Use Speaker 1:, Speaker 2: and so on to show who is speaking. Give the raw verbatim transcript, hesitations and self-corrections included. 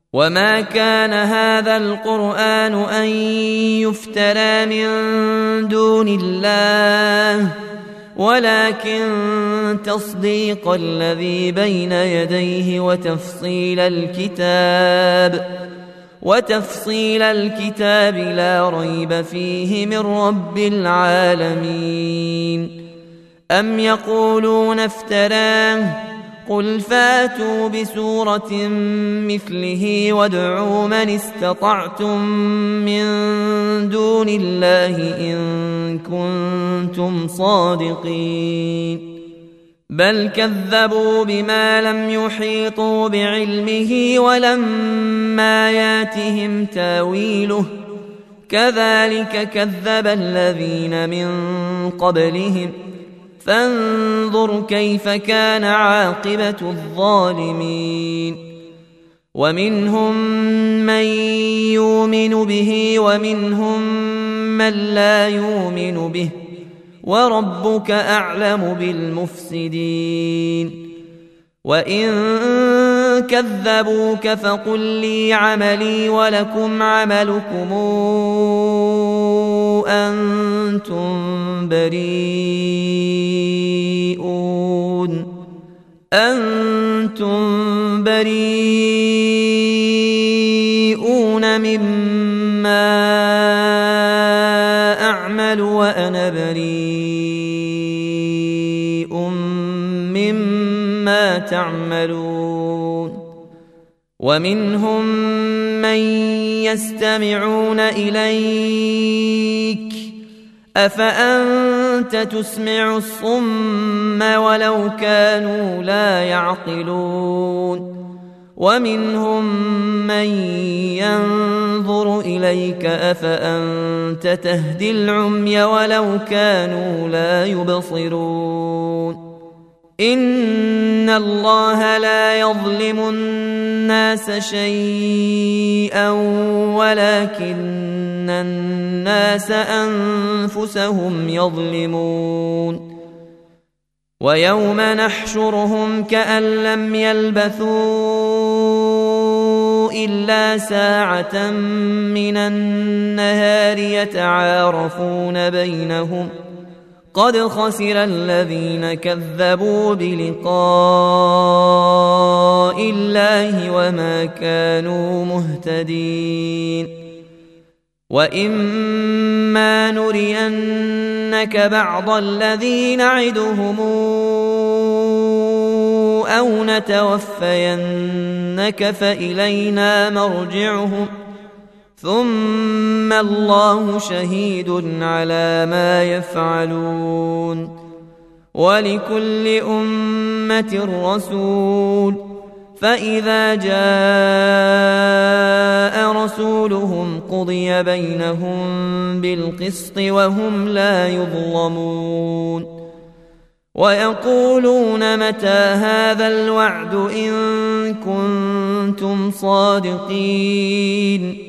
Speaker 1: وما كان هذا القرآن أن يفترى من دون الله ولكن تصديق الذي بين يديه وتفصيل الكتاب وتفصيل الكتاب لا ريب فيه من رب العالمين. أم يقولون افتراه قل فاتوا بسورة مثله وادعوا من استطعتم من دون الله إن كنتم صادقين. بل كذبوا بما لم يحيطوا بعلمه ولما ياتهم تاويله كذلك كذب الذين من قبلهم فانظر كيف كان عاقبة الظالمين. ومنهم من يؤمن به ومنهم من لا يؤمن به وربك أعلم بالمفسدين. وإن كذبوك فقل لي عملي ولكم عملكم أنتم بريئون أنتم بريئون مما أعمل وأنا بريء مما تعملون. ومنهم من يستمعون إليك أفأنت تسمع الصم ولو كانوا لا يعقلون. ومنهم من ينظر إليك أفأنت تهدي العمي ولو كانوا لا يبصرون. إن الله لا يظلم الناس شيئا ولكن الناس أنفسهم يظلمون. ويوم نحشرهم كأن لم يلبثوا إلا ساعة من النهار يتعارفون بينهم قد خسر الذين كذبوا بلقاء الله وما كانوا مهتدين. وإما نرينك بعض الذي نعدهم أو نتوفينك فإلينا مرجعهم ثم الله شهيد على ما يفعلون. ولكل أمة رسول فإذا جاء رسولهم قضي بينهم بالقسط وهم لا يظلمون. ويقولون متى هذا الوعد إن كنتم صادقين